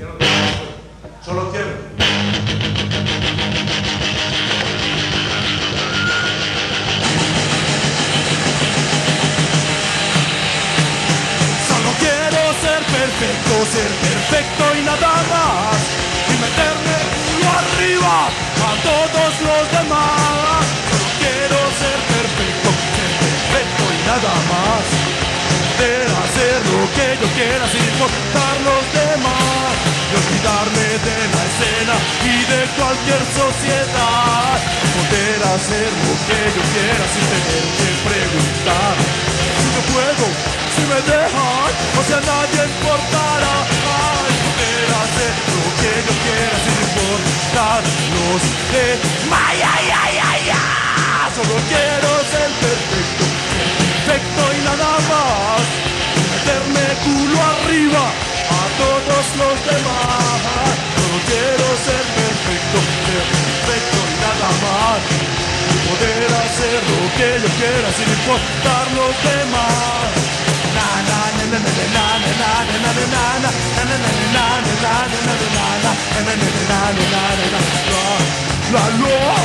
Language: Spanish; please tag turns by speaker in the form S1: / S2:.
S1: ya no tengo más. Solo quiero.
S2: Ser perfecto y nada más, y meterme culo arriba a todos los demás. Solo quiero ser perfecto y nada más. Poder hacer lo que yo quiera sin importar los demás, y olvidarme de la escena y de cualquier sociedad. Poder hacer lo que yo quiera sin tener que preguntar si yo puedo, si me dejan, o si a nadie importará. Ay, poder hacer lo que yo quiera sin importar los demás. Ay, ay, ay, ay, ay. Solo quiero ser perfecto y nada más, y meterme culo arriba a todos los demás. Solo quiero ser perfecto y nada más, y poder hacer lo que yo quiera sin importar los demás. La